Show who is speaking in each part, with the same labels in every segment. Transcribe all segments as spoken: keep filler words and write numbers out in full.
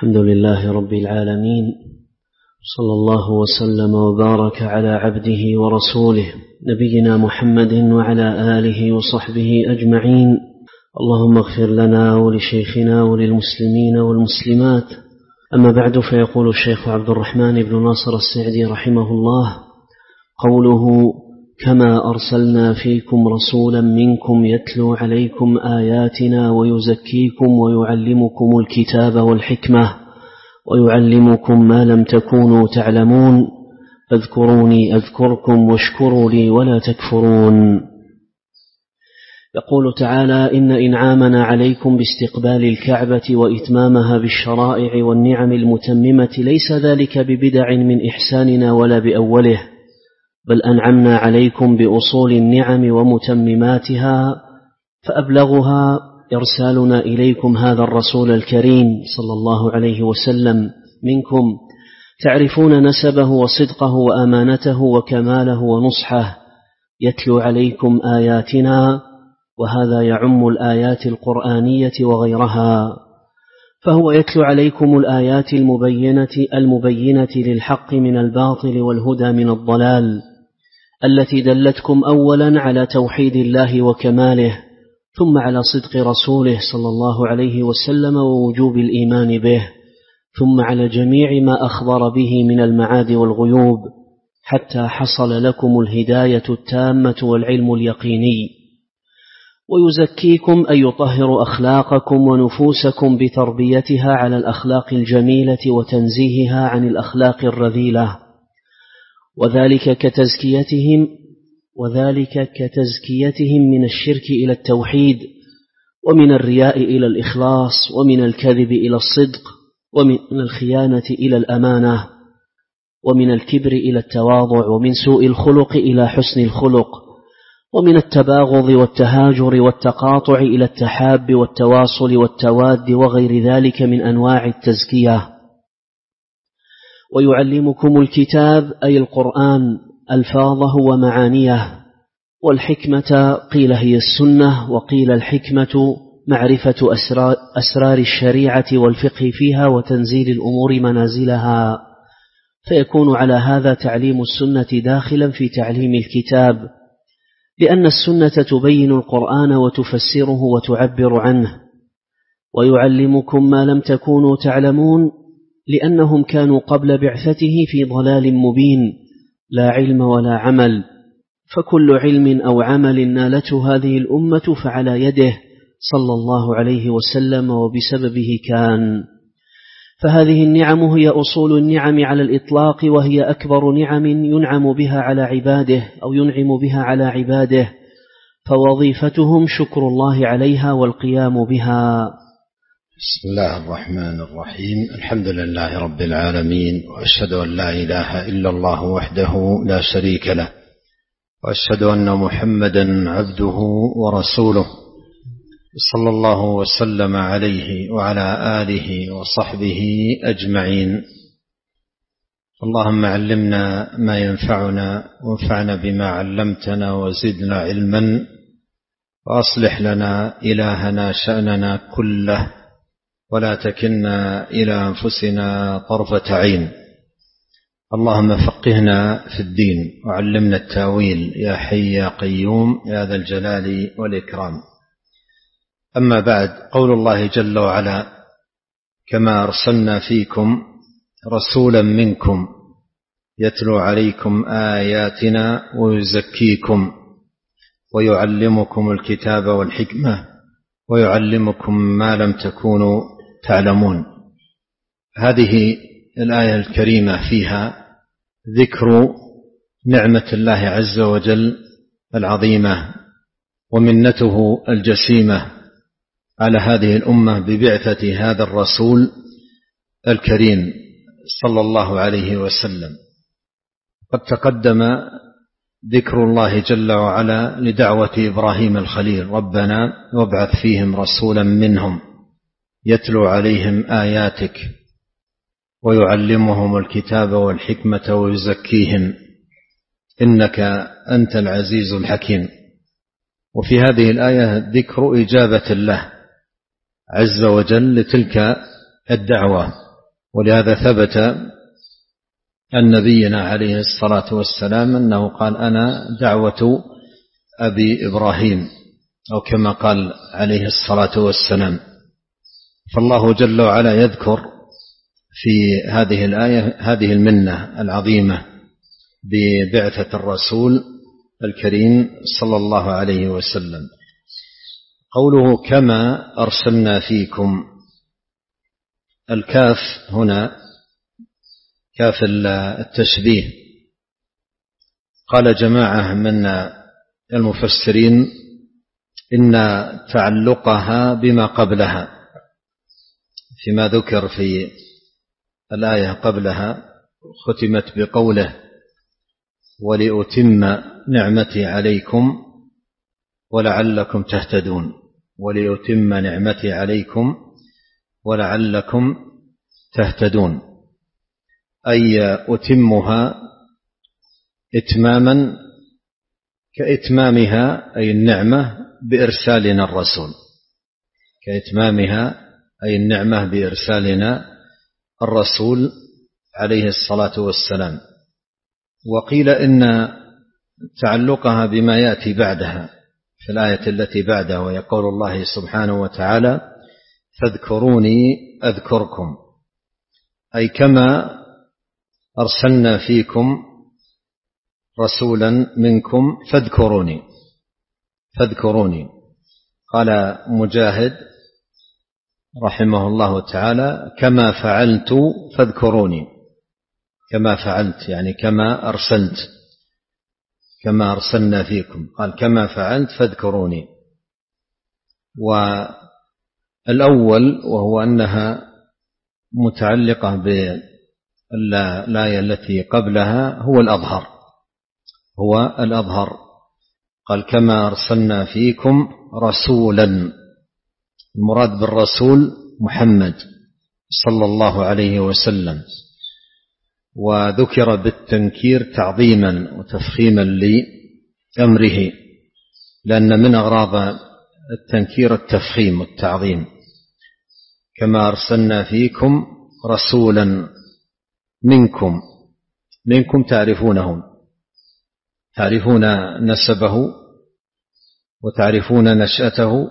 Speaker 1: الحمد لله رب العالمين، صلى الله وسلم وبارك على عبده ورسوله نبينا محمد وعلى آله وصحبه أجمعين. اللهم اغفر لنا ولشيخنا وللمسلمين والمسلمات. أما بعد، فيقول الشيخ عبد الرحمن بن ناصر السعدي رحمه الله: قوله كما أرسلنا فيكم رسولا منكم يتلو عليكم آياتنا ويزكيكم ويعلمكم الكتاب والحكمة ويعلمكم ما لم تكونوا تعلمون فاذكروني أذكركم واشكروا لي ولا تكفرون. يقول تعالى: إن إنعامنا عليكم باستقبال الكعبة وإتمامها بالشرائع والنعم المتممة ليس ذلك ببدع من إحساننا ولا بأوله، بل أنعمنا عليكم بأصول النعم ومتمماتها، فأبلغها إرسالنا إليكم هذا الرسول الكريم صلى الله عليه وسلم منكم، تعرفون نسبه وصدقه وأمانته وكماله ونصحه، يتلو عليكم آياتنا، وهذا يعم الآيات القرآنية وغيرها، فهو يتلو عليكم الآيات المبينة المبينة للحق من الباطل والهدى من الضلال، التي دلتكم أولا على توحيد الله وكماله، ثم على صدق رسوله صلى الله عليه وسلم ووجوب الإيمان به، ثم على جميع ما أخبر به من المعاد والغيوب، حتى حصل لكم الهداية التامة والعلم اليقيني. ويزكيكم أي يطهر أخلاقكم ونفوسكم بتربيتها على الأخلاق الجميلة وتنزيهها عن الأخلاق الرذيلة، وذلك كتزكيتهم وذلك كتزكيتهم من الشرك إلى التوحيد، ومن الرياء إلى الإخلاص، ومن الكذب إلى الصدق، ومن الخيانة إلى الأمانة، ومن الكبر إلى التواضع، ومن سوء الخلق إلى حسن الخلق، ومن التباغض والتهاجر والتقاطع إلى التحاب والتواصل والتواد وغير ذلك من أنواع التزكية. ويعلمكم الكتاب أي القرآن ألفاظه ومعانيه، والحكمة قيل هي السنة، وقيل الحكمة معرفة أسرار, أسرار الشريعة والفقه فيها وتنزيل الأمور منازلها، فيكون على هذا تعليم السنة داخلا في تعليم الكتاب، لأن السنة تبين القرآن وتفسره وتعبر عنه. ويعلمكم ما لم تكونوا تعلمون، لأنهم كانوا قبل بعثته في ضلال مبين، لا علم ولا عمل، فكل علم أو عمل نالته هذه الأمة فعلى يده صلى الله عليه وسلم وبسببه كان. فهذه النعم هي أصول النعم على الإطلاق، وهي أكبر نعم ينعم بها على عباده أو ينعم بها على عباده، فوظيفتهم شكر الله عليها والقيام بها.
Speaker 2: بسم الله الرحمن الرحيم. الحمد لله رب العالمين، وأشهد أن لا إله إلا الله وحده لا شريك له، وأشهد أن محمدا عبده ورسوله، صلى الله وسلم عليه وعلى آله وصحبه أجمعين. اللهم علمنا ما ينفعنا، وانفعنا بما علمتنا، وزدنا علما، وأصلح لنا إلهنا شأننا كله، ولا تكلنا إلى أنفسنا طرفة عين. اللهم فقهنا في الدين، وعلمنا التاويل، يا حي يا قيوم يا ذا الجلال والإكرام. أما بعد، قول الله جل وعلا: كما أرسلنا فيكم رسولا منكم يتلو عليكم آياتنا ويزكيكم ويعلمكم الكتاب والحكمة ويعلمكم ما لم تكونوا تعلمون. هذه الآية الكريمة فيها ذكر نعمة الله عز وجل العظيمة ومنته الجسيمة على هذه الأمة ببعثة هذا الرسول الكريم صلى الله عليه وسلم. قد تقدم ذكر الله جل وعلا لدعوة إبراهيم الخليل: ربنا وابعث فيهم رسولا منهم يتلو عليهم آياتك ويعلمهم الكتاب والحكمة ويزكيهم إنك أنت العزيز الحكيم. وفي هذه الآية ذكر إجابة الله عز وجل لتلك الدعوة ولهذا ثبت عن نبينا عليه الصلاة والسلام أنه قال: أنا دعوة أبي إبراهيم، أو كما قال عليه الصلاة والسلام. فالله جل وعلا يذكر في هذه الآية هذه المنة العظيمة ببعثة الرسول الكريم صلى الله عليه وسلم. قوله كما أرسلنا فيكم، الكاف هنا كاف التشبيه. قال جماعة من المفسرين إن تعلقها بما قبلها فيما ذكر في الآية قبلها، ختمت بقوله: ولأتم نعمتي عليكم ولعلكم تهتدون. ولأتم نعمتي عليكم ولعلكم تهتدون، أي أتمها إتماما كإتمامها أي النعمة بإرسالنا الرسول، كإتمامها أي النعمة بإرسالنا الرسول عليه الصلاة والسلام. وقيل إن تعلقها بما يأتي بعدها في الآية التي بعدها، ويقول الله سبحانه وتعالى: فاذكروني أذكركم، أي كما أرسلنا فيكم رسولا منكم فاذكروني فاذكروني. قال مجاهد رحمه الله تعالى: كما فعلت فاذكروني، كما فعلت يعني كما أرسلت، كما أرسلنا فيكم، قال كما فعلت فاذكروني. والأول وهو أنها متعلقة بالآية التي قبلها هو الأظهر، هو الأظهر. قال كما أرسلنا فيكم رسولا، المراد بالرسول محمد صلى الله عليه وسلم، وذكر بالتنكير تعظيما وتفخيما لأمره، لأن من أغراض التنكير التفخيم والتعظيم. كما أرسلنا فيكم رسولا منكم، منكم تعرفونهم، تعرفون نسبه وتعرفون نشأته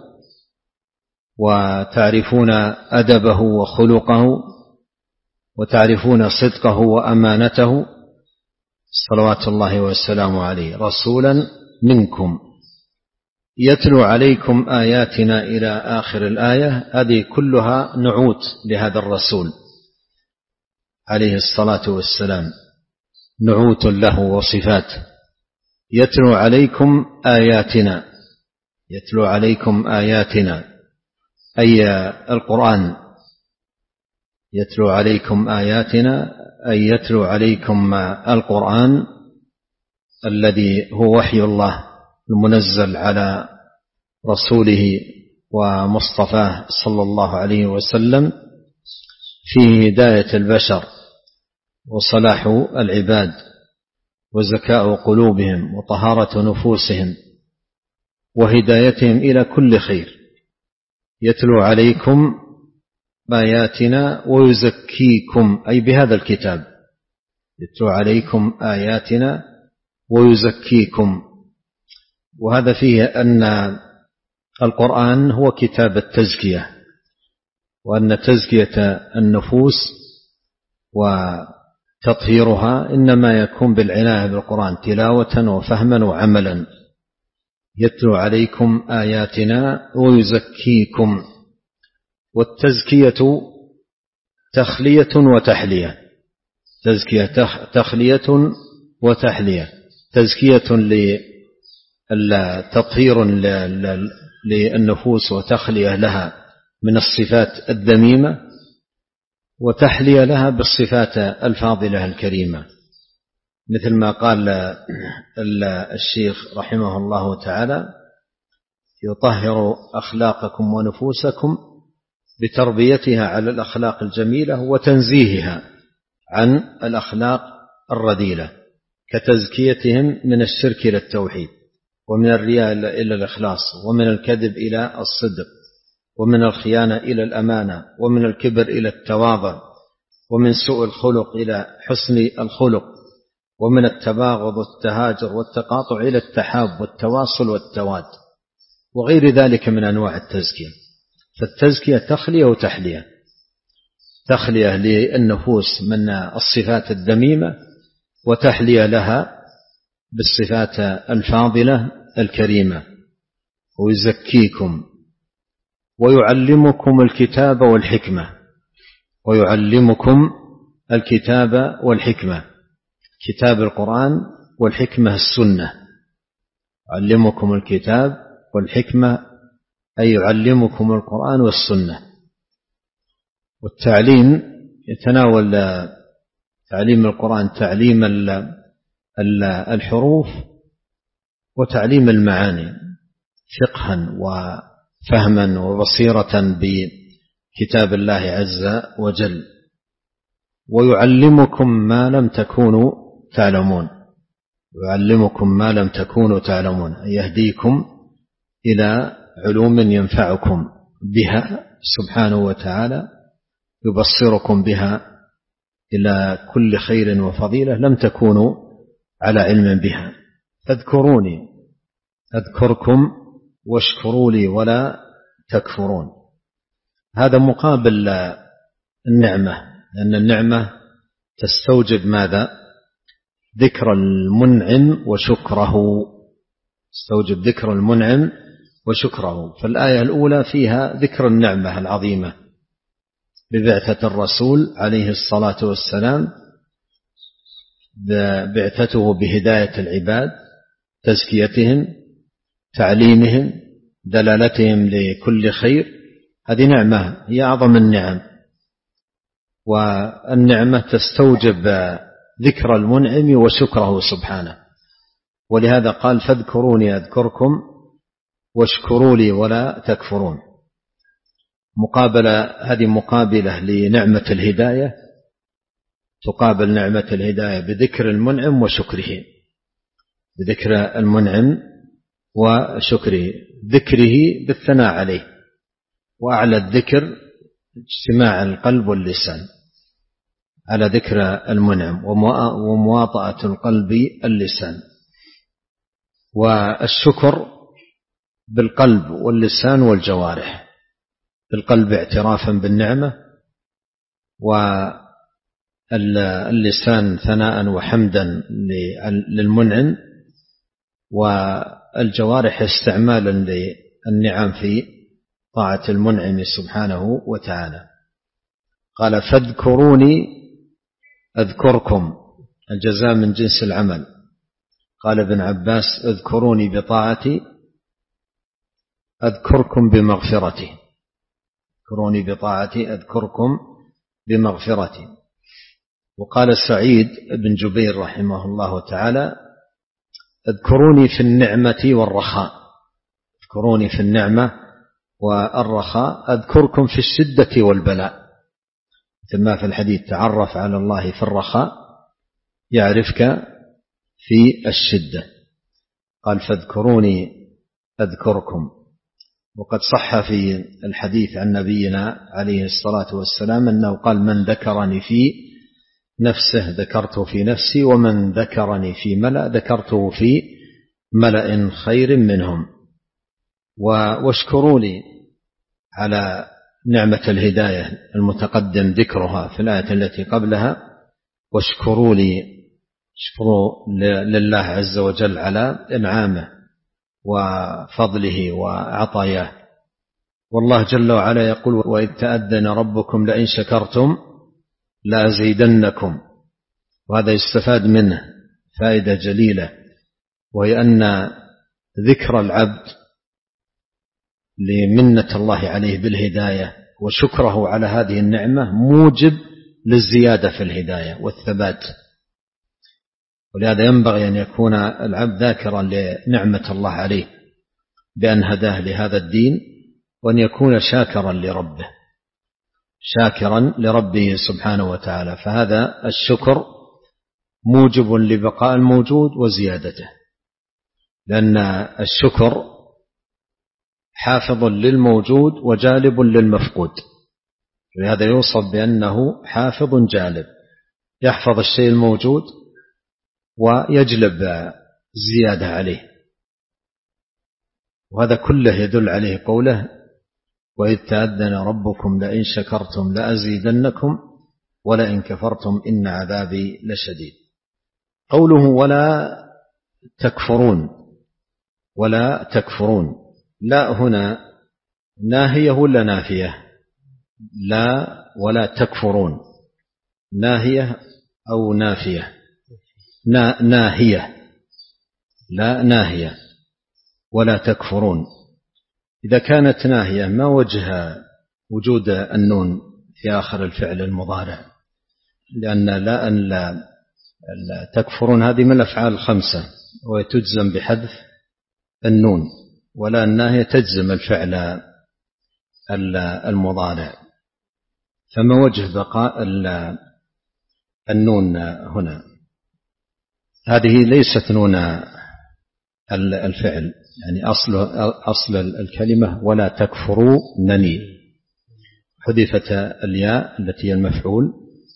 Speaker 2: وتعرفون أدبه وخلقه وتعرفون صدقه وأمانته صلوات الله والسلام عليه. رسولا منكم يتلو عليكم آياتنا إلى آخر الآية، هذه كلها نعوت لهذا الرسول عليه الصلاة والسلام، نعوت له وصفات. يتلو عليكم آياتنا، يتلو عليكم آياتنا أي القرآن، يتلو عليكم آياتنا أي يتلو عليكم القرآن الذي هو وحي الله المنزل على رسوله ومصطفاه صلى الله عليه وسلم، فيه هداية البشر وصلاح العباد وزكاء قلوبهم وطهارة نفوسهم وهدايتهم إلى كل خير. يتلو عليكم آياتنا ويزكيكم أي بهذا الكتاب، يتلو عليكم آياتنا ويزكيكم. وهذا فيه أن القرآن هو كتاب التزكية، وأن تزكية النفوس وتطهيرها إنما يكون بالعناية بالقرآن تلاوة وفهما وعملا. يتلو عليكم آياتنا ويزكيكم. والتزكية تخلية وتحلية، تزكية تخلية وتحلية، تزكية لتطهير للنفوس وتخلية لها من الصفات الذميمة، وتحلية لها بالصفات الفاضلة الكريمة، مثل ما قال الشيخ رحمه الله تعالى: يطهر أخلاقكم ونفوسكم بتربيتها على الأخلاق الجميلة وتنزيهها عن الأخلاق الرذيلة، كتزكيتهم من الشرك إلى التوحيد، ومن الرياء إلى الإخلاص، ومن الكذب إلى الصدق، ومن الخيانة إلى الأمانة، ومن الكبر إلى التواضع، ومن سوء الخلق إلى حسن الخلق، ومن التباغض والتهاجر والتقاطع إلى التحاب والتواصل والتواد، وغير ذلك من أنواع التزكية. فالتزكية تخلية وتحلية، تخلية للنفوس من الصفات الذميمة، وتحلية لها بالصفات الفاضلة الكريمة. ويزكيكم ويعلمكم الكتاب والحكمة، ويعلمكم الكتاب والحكمة، كتاب القرآن والحكمة السنة. يعلمكم الكتاب والحكمة أي يعلمكم القرآن والسنة. والتعليم يتناول تعليم القرآن تعليم الحروف وتعليم المعاني فقها وفهما وبصيرة بكتاب الله عز وجل. ويعلمكم ما لم تكونوا تعلمون، يعلمكم ما لم تكونوا تعلمون، يهديكم إلى علوم ينفعكم بها سبحانه وتعالى، يبصركم بها إلى كل خير وفضيلة لم تكونوا على علم بها. فاذكروني أذكركم واشكروا لي ولا تكفرون. هذا مقابل النعمة، لأن النعمة تستوجب ماذا؟ ذكر المنعم وشكره، تستوجب ذكر المنعم وشكره. فالآية الأولى فيها ذكر النعمة العظيمة ببعثة الرسول عليه الصلاة والسلام، بعثته بهداية العباد، تزكيتهم، تعليمهم، دلالتهم لكل خير. هذه نعمة هي أعظم النعم، والنعمة تستوجب ذكر المنعم وشكره سبحانه. ولهذا قال فاذكروني أذكركم واشكروا لي ولا تكفرون. مقابلة هذه مقابلة لنعمة الهداية، تقابل نعمة الهداية بذكر المنعم وشكره، بذكر المنعم وشكره، ذكره بالثناء عليه، وأعلى الذكر اجتماع القلب واللسان على ذكر المنعم، ومواطأة القلب اللسان. والشكر بالقلب واللسان والجوارح، بالقلب اعترافا بالنعمة، واللسان ثناء وحمدا للمنعم، والجوارح استعمالا للنعم في طاعة المنعم سبحانه وتعالى. قال فاذكروني أذكركم، الجزاء من جنس العمل. قال ابن عباس اذكروني بطاعتي أذكركم بمغفرتي، اذكروني بطاعتي أذكركم بمغفرتي. وقال سعيد بن جبير رحمه الله تعالى اذكروني في النعمة والرخاء، اذكروني في النعمة والرخاء، أذكركم في الشدة والبلاء. مثل ما في الحديث تعرف على الله في الرخاء يعرفك في الشدة. قال فاذكروني أذكركم. وقد صح في الحديث عن نبينا عليه الصلاة والسلام أنه قال من ذكرني في نفسه ذكرته في نفسي، ومن ذكرني في ملأ ذكرته في ملأ خير منهم. واشكروا لي على نعمة الهداية المتقدم ذكرها في الآية التي قبلها، واشكروا لي، اشكروا لله عز وجل على إنعامه وفضله وعطاياه. والله جل وعلا يقول وإذ تأذن ربكم لئن شكرتم لأزيدنكم. وهذا يستفاد منه فائدة جليلة، وهي أن ذكر العبد لمنة الله عليه بالهداية وشكره على هذه النعمة موجب للزيادة في الهداية والثبات. ولهذا ينبغي أن يكون العبد ذاكرا لنعمة الله عليه بأن هداه لهذا الدين، وأن يكون شاكرا لربه، شاكرا لربه سبحانه وتعالى. فهذا الشكر موجب لبقاء الموجود وزيادته، لأن الشكر حافظ للموجود وجالب للمفقود. لهذا يوصف بأنه حافظ جالب، يحفظ الشيء الموجود ويجلب زيادة عليه. وهذا كله يدل عليه قوله: وإذ تأذن ربكم لئن شكرتم لأزيدنكم ولئن كفرتم إن عذابي لشديد. قوله ولا تكفرون، ولا تكفرون، لا هنا ناهية ولا نافية؟ لا ولا تكفرون، ناهية أو نافية؟ نا ناهية، لا ناهية. ولا تكفرون إذا كانت ناهية ما وجه وجود النون في آخر الفعل المضارع؟ لأن لا أن لا, لا تكفرون هذه من الأفعال الخمسة وتجزم بحذف النون، ولا الناهية تجزم الفعل المضارع، فما وجه بقاء النون هنا؟ هذه ليست نون الفعل، يعني أصل, أصل الكلمة ولا تكفرونني، حذفت الياء التي هي المفعول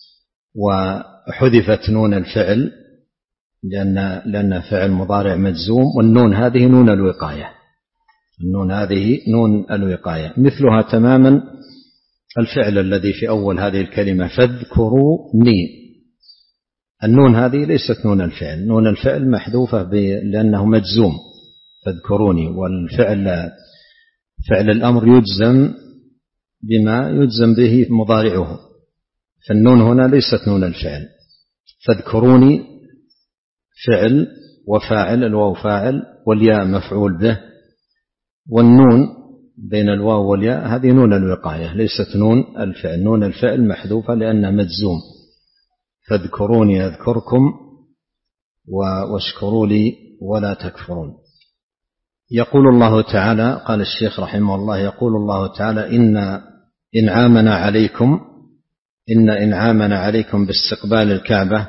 Speaker 2: وحذفت نون الفعل لأن, لأن فعل مضارع مجزوم، والنون هذه نون الوقاية، النون هذه نون الوقاية، مثلها تماما الفعل الذي في أول هذه الكلمة فاذكروني، النون هذه ليست نون الفعل، نون الفعل محذوفة لأنه مجزوم فاذكروني، والفعل فعل الأمر يجزم بما يجزم به مضارعه، فالنون هنا ليست نون الفعل. فاذكروني فعل وفاعل، الواو فاعل والياء مفعول به، والنون بين الواو والياء هذه نون الوقاية ليست نون الفعل، نون الفعل محذوفة لأنها مجزوم. فاذكروني أذكركم واشكروا لي ولا تكفرون. يقول الله تعالى، قال الشيخ رحمه الله، يقول الله تعالى: إن إنعامنا عليكم إن إنعامنا عليكم باستقبال الكعبة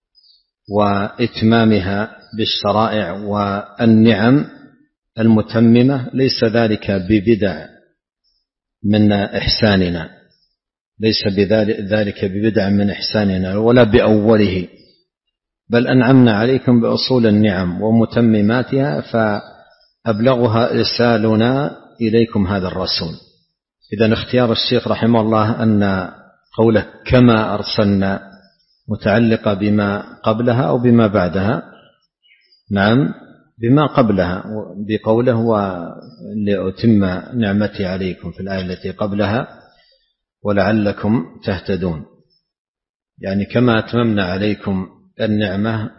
Speaker 2: وإتمامها بالشرائع والنعم المتممة ليس ذلك ببدع من إحساننا، ليس بذلك ببدع من إحساننا ولا بأوله، بل أنعمنا عليكم بأصول النعم ومتمماتها فأبلغها إرسالنا إليكم هذا الرسول. إذن اختيار الشيخ رحمه الله أن قوله كما أرسلنا متعلقة بما قبلها أو بما بعدها؟ نعم بما قبلها، بقوله ولأتم نعمتي عليكم في الآية التي قبلها ولعلكم تهتدون، يعني كما أتممنا عليكم النعمة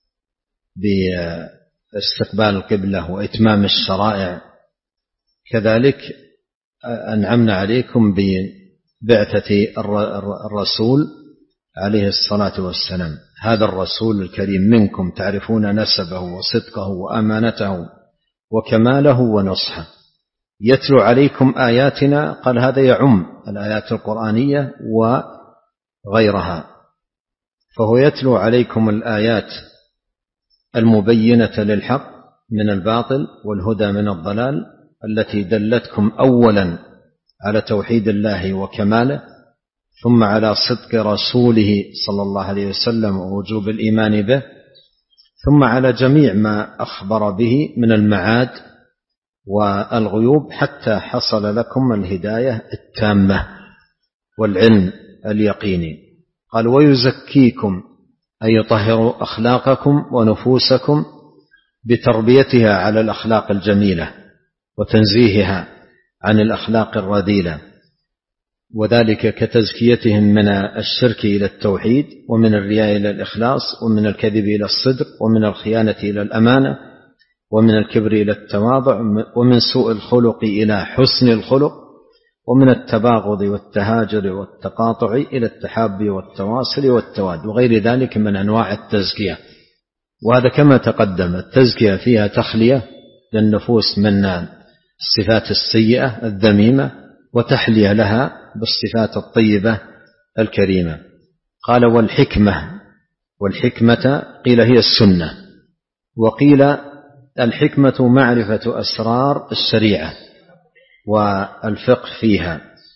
Speaker 2: باستقبال القبلة وإتمام الشرائع كذلك أنعمنا عليكم ببعثة الرسول عليه الصلاة والسلام. هذا الرسول الكريم منكم تعرفون نسبه وصدقه وأمانته وكماله ونصحه، يتلو عليكم آياتنا، قال هذا يعم الآيات القرآنية وغيرها، فهو يتلو عليكم الآيات المبينة للحق من الباطل والهدى من الضلال، التي دلتكم أولا على توحيد الله وكماله، ثم على صدق رسوله صلى الله عليه وسلم ووجوب الإيمان به، ثم على جميع ما أخبر به من المعاد والغيوب، حتى حصل لكم الهداية التامة والعلم اليقيني. قال ويزكيكم أي يطهر أخلاقكم ونفوسكم بتربيتها على الأخلاق الجميلة وتنزيهها عن الأخلاق الرذيلة، وذلك كتزكيتهم من الشرك إلى التوحيد، ومن الرياء إلى الإخلاص، ومن الكذب إلى الصدق، ومن الخيانة إلى الأمانة، ومن الكبر إلى التواضع، ومن سوء الخلق إلى حسن الخلق، ومن التباغض والتهاجر والتقاطع إلى التحاب والتواصل والتواد، وغير ذلك من أنواع التزكية. وهذا كما تقدم التزكية فيها تخلية للنفوس من الصفات السيئة الذميمة وتحلية لها بالصفات الطيبة الكريمة. قال والحكمة، والحكمة قيل هي السنة، وقيل الحكمة معرفة أسرار الشريعة والفقه فيها،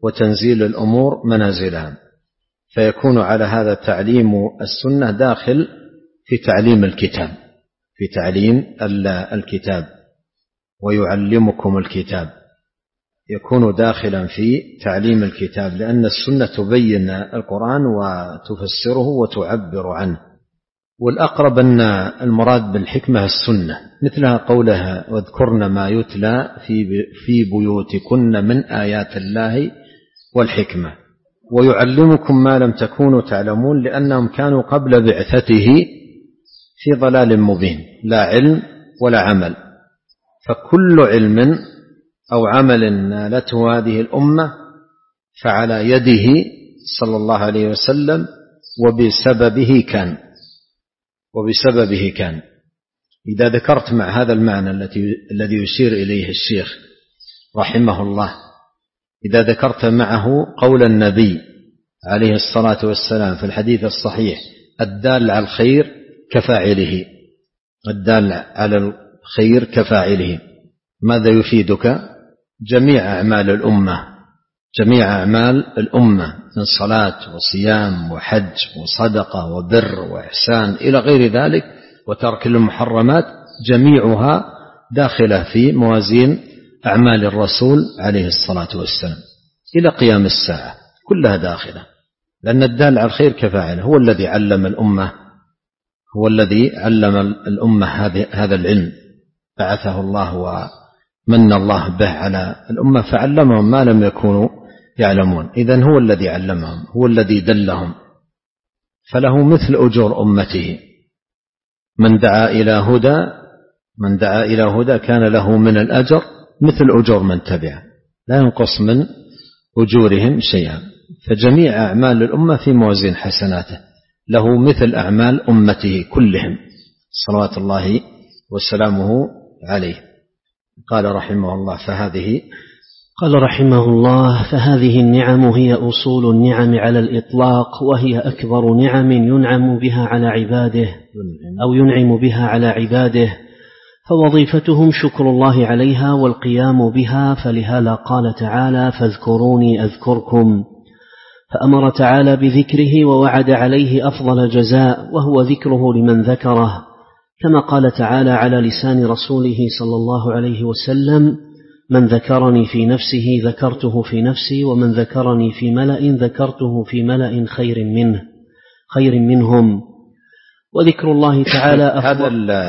Speaker 2: وتنزيل الأمور منازلها، فيكون على هذا تعليم السنة داخل في تعليم الكتاب في تعليم الكتاب ويعلمكم الكتاب، يكون داخلا في تعليم الكتاب، لأن السنة تبين القرآن وتفسره وتعبر عنه. والأقرب أن المراد بالحكمة السنة، مثلها قولها واذكرن ما يتلى في بيوتكن من آيات الله والحكمة، ويعلمكم ما لم تكونوا تعلمون، لأنهم كانوا قبل بعثته في ضلال مبين، لا علم ولا عمل. فكل علم أو عمل نالته هذه الأمة فعلى يده صلى الله عليه وسلم، وبسببه كان وبسببه كان إذا ذكرت مع هذا المعنى الذي يشير إليه الشيخ رحمه الله، إذا ذكرت معه قول النبي عليه الصلاة والسلام في الحديث الصحيح الدال على الخير كفاعله، الدال على الخير كفاعله، ماذا يفيدك؟ جميع أعمال الأمة جميع أعمال الأمة من صلاة وصيام وحج وصدقة وبر وإحسان إلى غير ذلك وترك المحرمات، جميعها داخلة في موازين أعمال الرسول عليه الصلاة والسلام إلى قيام الساعة، كلها داخلة، لأن الدال على الخير كفاعله، هو الذي علم الأمة هو الذي علم الأمة هذا العلم، بعثه الله ومن الله به على الأمة فعلمهم ما لم يكونوا يعلمون. إذن هو الذي علمهم، هو الذي دلهم، فله مثل أجور أمته. من دعا إلى هدى من دعا إلى هدى كان له من الأجر مثل أجور من تبعه، لا ينقص من أجورهم شيئا. فجميع أعمال الأمة في موازين حسناته، له مثل أعمال أمته كلهم صلوات الله وسلامه عليه. قال رحمه الله فهذه
Speaker 1: قال رحمه الله فهذه النعم هي أصول النعم على الإطلاق، وهي أكبر نعم ينعم بها على عباده أو ينعم بها على عباده، فوظيفتهم شكر الله عليها والقيام بها. فلهذا قال تعالى فاذكروني أذكركم، فأمر تعالى بذكره ووعد عليه أفضل جزاء، وهو ذكره لمن ذكره، كما قال تعالى على لسان رسوله صلى الله عليه وسلم من ذكرني في نفسه ذكرته في نفسي، ومن ذكرني في ملأ ذكرته في ملأ خير منه خير منهم. وذكر الله تعالى
Speaker 2: هذا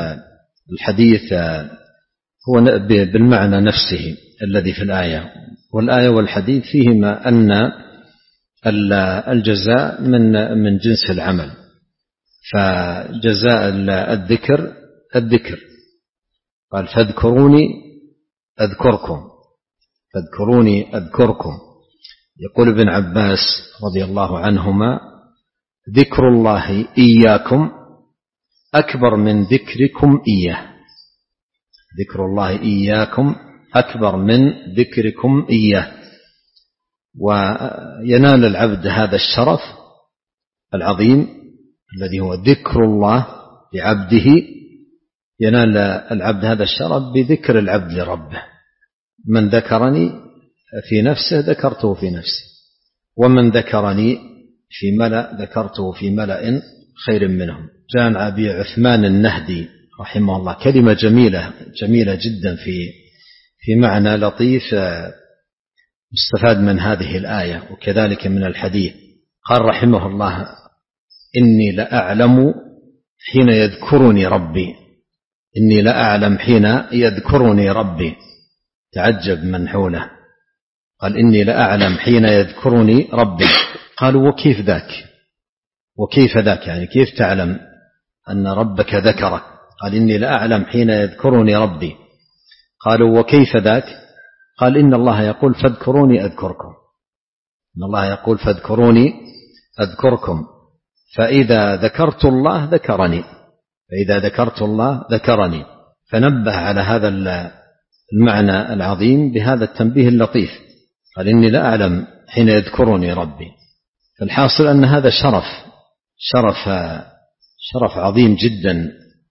Speaker 2: الحديث هو بالمعنى نفسه الذي في الآية، والآية والحديث فيهما أن الجزاء من من جنس العمل، فجزاء الذكر الذكر قال فاذكروني أذكركم فاذكروني أذكركم. يقول ابن عباس رضي الله عنهما ذكر الله إياكم أكبر من ذكركم إياه، ذكر الله إياكم أكبر من ذكركم إياه. وينال العبد هذا الشرف العظيم الذي هو ذكر الله لعبده، ينال العبد هذا الشرف بذكر العبد لربه. من ذكرني في نفسه ذكرته في نفسي، ومن ذكرني في ملأ ذكرته في ملأ خير منهم. جاء عن أبي عثمان النهدي رحمه الله كلمة جميلة جميلة جدا في في معنى لطيف مستفاد من هذه الآية وكذلك من الحديث. قال رحمه الله إني لأعلم حين يذكرني ربي إني لأعلم حين يذكرني ربي تعجب من حوله. قال إني لأعلم حين يذكرني ربي. قالوا وكيف ذاك وكيف ذاك يعني كيف تعلم أن ربك ذكرك؟ قال إني لأعلم حين يذكرني ربي. قالوا وكيف ذاك؟ قال إن الله يقول فاذكروني أذكركم إن الله يقول فاذكروني أذكركم فإذا ذكرت الله ذكرني فإذا ذكرت الله ذكرني. فنبه على هذا المعنى العظيم بهذا التنبيه اللطيف. قال إني لا أعلم حين يذكرني ربي. فالحاصل أن هذا شرف شرف شرف عظيم جدا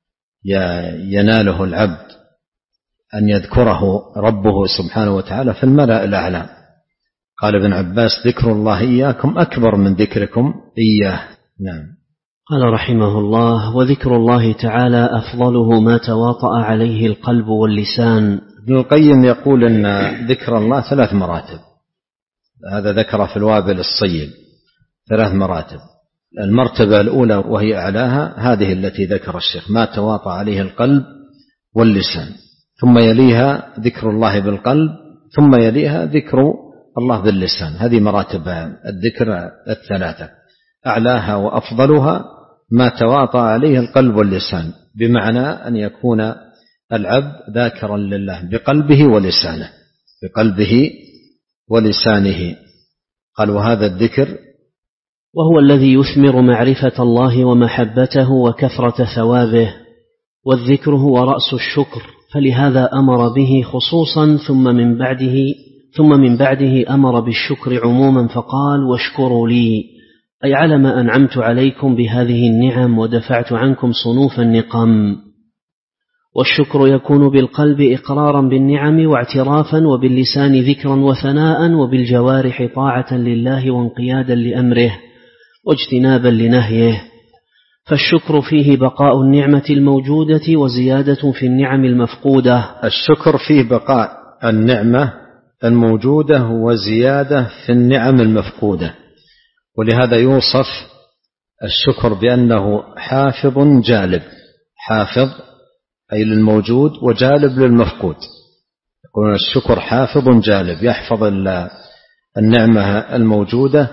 Speaker 2: يناله العبد أن يذكره ربه سبحانه وتعالى في الملأ الأعلى. قال ابن عباس ذكر الله إياكم أكبر من ذكركم إياه. نعم.
Speaker 1: قال رحمه الله: وذكر الله تعالى أفضله ما تواطأ عليه القلب واللسان.
Speaker 2: ابن القيم يقول أن ذكر الله ثلاث مراتب، هذا ذكر في الوابل الصيب ثلاث مراتب. المرتبة الأولى وهي أعلاها هذه التي ذكر الشيخ، ما تواطأ عليه القلب واللسان، ثم يليها ذكر الله بالقلب، ثم يليها ذكر الله باللسان. هذه مراتب الذكر الثلاثة، أعلاها وأفضلها ما تواطأ عليه القلب واللسان، بمعنى أن يكون العبد ذاكرا لله بقلبه ولسانه، بقلبه ولسانه. قال: وهذا الذكر
Speaker 1: وهو الذي يثمر معرفة الله ومحبته وكثرة ثوابه، والذكر هو رأس الشكر، فلهذا أمر به خصوصا، ثم من بعده ثم من بعده أمر بالشكر عموما، فقال: واشكروا لي، أي على ما أنعمت عليكم بهذه النعم ودفعت عنكم صنوف النقم. والشكر يكون بالقلب إقرارا بالنعم واعترافا، وباللسان ذكرا وثناء، وبالجوارح طاعة لله وانقيادا لأمره واجتنابا لنهيه. فالشكر فيه بقاء النعمة الموجودة وزيادة في النعم المفقودة.
Speaker 2: الشكر فيه بقاء النعمة الموجودة وزيادة في النعم المفقودة، ولهذا يوصف الشكر بأنه حافظ جالب، حافظ أي للموجود وجالب للمفقود. يقولون الشكر حافظ جالب، يحفظ النعمة الموجودة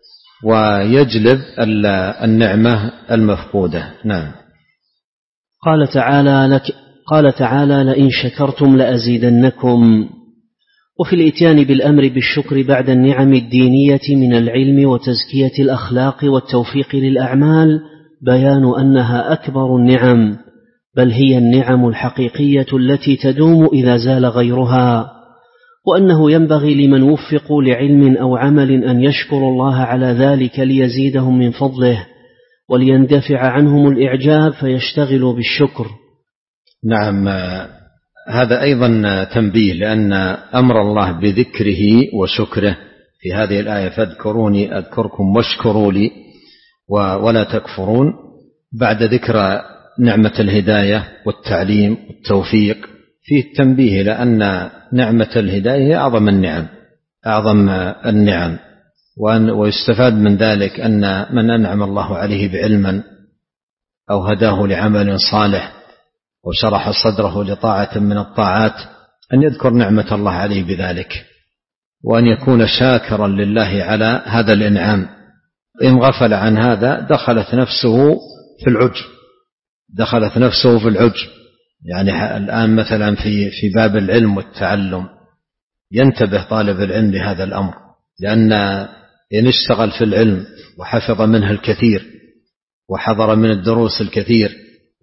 Speaker 2: ويجلب النعمة المفقودة. نعم.
Speaker 1: قال تعالى لك قال تعالى: لئن شكرتم لأزيدنكم. وفي الإتيان بالأمر بالشكر بعد النعم الدينية من العلم وتزكية الأخلاق والتوفيق للأعمال بيان أنها أكبر النعم، بل هي النعم الحقيقية التي تدوم إذا زال غيرها، وأنه ينبغي لمن وفقوا لعلم أو عمل أن يشكروا الله على ذلك ليزيدهم من فضله وليندفع عنهم الإعجاب فيشتغلوا بالشكر.
Speaker 2: نعم، هذا أيضا تنبيه، لأن أمر الله بذكره وشكره في هذه الآية: فاذكروني أذكركم واشكروا لي ولا تكفرون، بعد ذكر نعمة الهداية والتعليم والتوفيق فيه التنبيه، لأن نعمة الهداية هي أعظم النعم، أعظم النعم. ويستفاد من ذلك أن من أنعم الله عليه بعلما أو هداه لعمل صالح وشرح صدره لطاعة من الطاعات أن يذكر نعمة الله عليه بذلك، وأن يكون شاكرا لله على هذا الإنعام. إن غفل عن هذا دخلت نفسه في العجب، دخلت نفسه في العجب. يعني الآن مثلا في في باب العلم والتعلم ينتبه طالب العلم لهذا الأمر، لأن إن اشتغل في العلم وحفظ منه الكثير وحضر من الدروس الكثير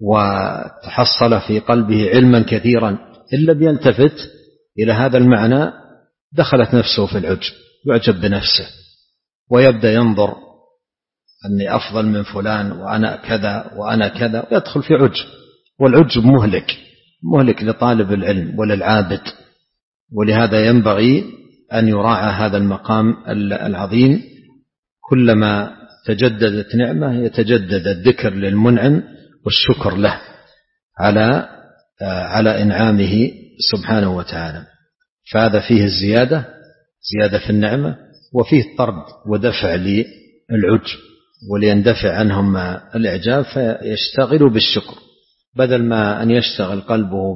Speaker 2: وتحصل في قلبه علما كثيرا، إلا بيلتفت إلى هذا المعنى دخلت نفسه في العجب، يعجب بنفسه ويبدأ ينظر أني أفضل من فلان وأنا كذا وأنا كذا، ويدخل في عجب. والعجب مهلك، مهلك لطالب العلم وللعابد. ولهذا ينبغي أن يراعى هذا المقام العظيم، كلما تجددت نعمة يتجدد الذكر للمنعم والشكر له على على إنعامه سبحانه وتعالى. فهذا فيه الزيادة، زيادة في النعمة، وفيه طرد ودفع للعجب وليندفع عنهم الإعجاب فيشتغلوا بالشكر، بدل ما أن يشتغل قلبه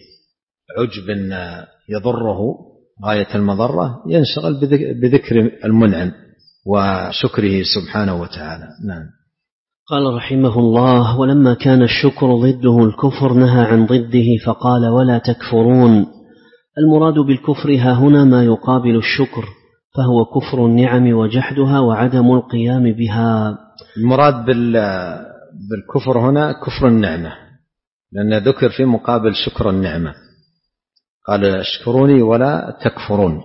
Speaker 2: بعجب يضره غاية المضرة ينشغل بذكر المنعم وشكره سبحانه وتعالى. نعم.
Speaker 1: قال رحمه الله: ولما كان الشكر ضده الكفر نهى عن ضده فقال: ولا تكفرون. المراد بالكفر ها هنا ما يقابل الشكر، فهو كفر النعم وجحدها وعدم القيام بها.
Speaker 2: المراد بالكفر هنا كفر النعمة، لأن ذكر في مقابل شكر النعمة، قال اشكروني ولا تكفرون،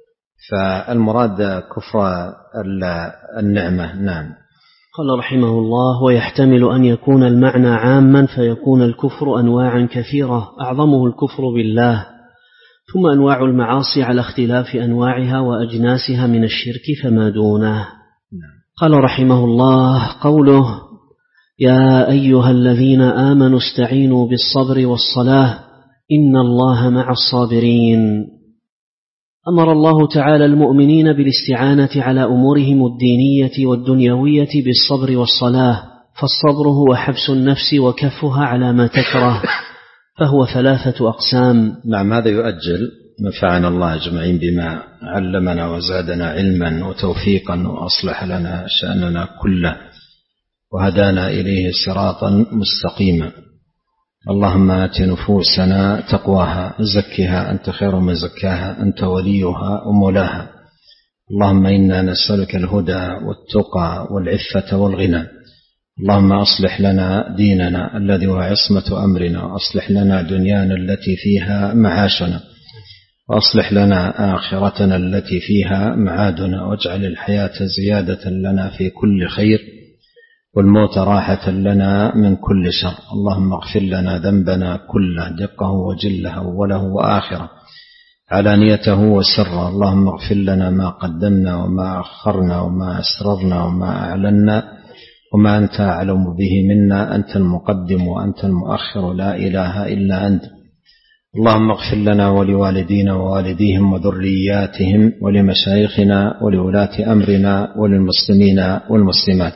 Speaker 2: فالمراد كفر النعمة. نعم.
Speaker 1: قال رحمه الله: ويحتمل أن يكون المعنى عاما فيكون الكفر أنواعا كثيرة أعظمه الكفر بالله، ثم أنواع المعاصي على اختلاف أنواعها وأجناسها من الشرك فما دونه. قال رحمه الله: قوله: يا أيها الذين آمنوا استعينوا بالصبر والصلاة إن الله مع الصابرين. أمر الله تعالى المؤمنين بالاستعانة على أمورهم الدينية والدنيوية بالصبر والصلاة، فالصبر هو حبس النفس وكفها على ما تكره، فهو ثلاثة أقسام.
Speaker 2: نعم، هذا يؤجل. نفعنا الله أجمعين بما علمنا وزادنا علما وتوفيقا وأصلح لنا شأننا كله وهدانا إليه صراطا مستقيما. اللهم آت نفوسنا تقواها زكها أنت خير من زكاها أنت وليها ومولاها. اللهم إنا نسألك الهدى والتقى والعفة والغنى. اللهم أصلح لنا ديننا الذي هو عصمة أمرنا، وأصلح لنا دنيانا التي فيها معاشنا، وأصلح لنا آخرتنا التي فيها معادنا، واجعل الحياة زيادة لنا في كل خير والموت راحة لنا من كل شر. اللهم اغفر لنا ذنبنا كله دقه وجله أوله وآخره علانيته وسره. اللهم اغفر لنا ما قدمنا وما أخرنا وما أسررنا وما أعلنا وما أنت أعلم به منا، أنت المقدم وأنت المؤخر، لا إله إلا أنت. اللهم اغفر لنا ولوالدينا ووالديهم وذرياتهم ولمشايخنا ولولاة أمرنا وللمسلمين والمسلمات.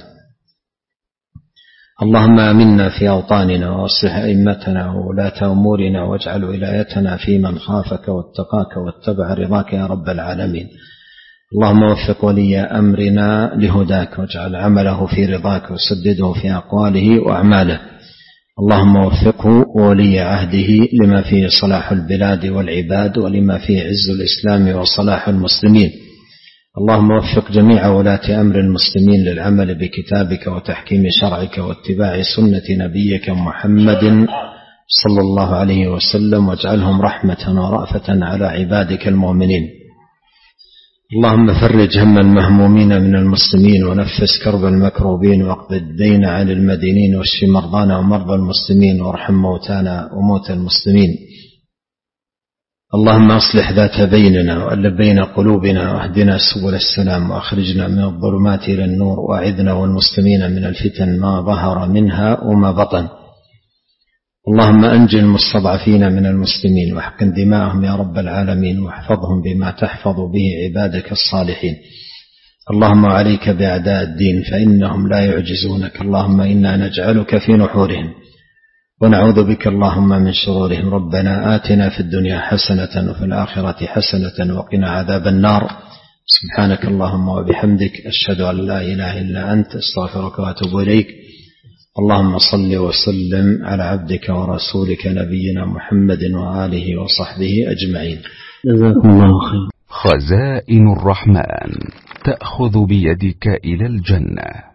Speaker 2: اللهم آمنا في أوطاننا وأصلح أئمتنا وولاة أمورنا، واجعل ولايتنا في من خافك واتقاك واتبع رضاك يا رب العالمين. اللهم وفق ولي أمرنا لهداك، واجعل عمله في رضاك، وسدده في أقواله وأعماله. اللهم وفقه وولي عهده لما فيه صلاح البلاد والعباد، ولما فيه عز الإسلام وصلاح المسلمين. اللهم وفق جميع ولاة أمر المسلمين للعمل بكتابك وتحكيم شرعك واتباع سنة نبيك محمد صلى الله عليه وسلم، واجعلهم رحمة ورأفة على عبادك المؤمنين. اللهم فرج هم المهمومين من المسلمين، ونفس كرب المكروبين، واقض الدين عن المدينين، واشف مرضانا ومرضى المسلمين، وارحم موتانا وموتى المسلمين. اللهم أصلح ذات بيننا وألف بين قلوبنا، واهدنا سبل السلام، وأخرجنا من الظلمات إلى النور، وأعذنا والمسلمين من الفتن ما ظهر منها وما بطن. اللهم أنج المستضعفين من المسلمين، واحقن دماءهم يا رب العالمين، واحفظهم بما تحفظ به عبادك الصالحين. اللهم عليك بأعداء الدين فإنهم لا يعجزونك. اللهم إنا نجعلك في نحورهم ونعوذ بك اللهم من شرورهم. ربنا آتنا في الدنيا حسنة وفي الآخرة حسنة وقنا عذاب النار. سبحانك اللهم وبحمدك، أشهد أن لا إله إلا أنت، استغفرك وأتوب إليك. اللهم صل وسلم على عبدك ورسولك نبينا محمد وآله وصحبه أجمعين.
Speaker 1: جزاكم الله خير.
Speaker 3: خزائن الرحمن تأخذ بيدك إلى الجنة.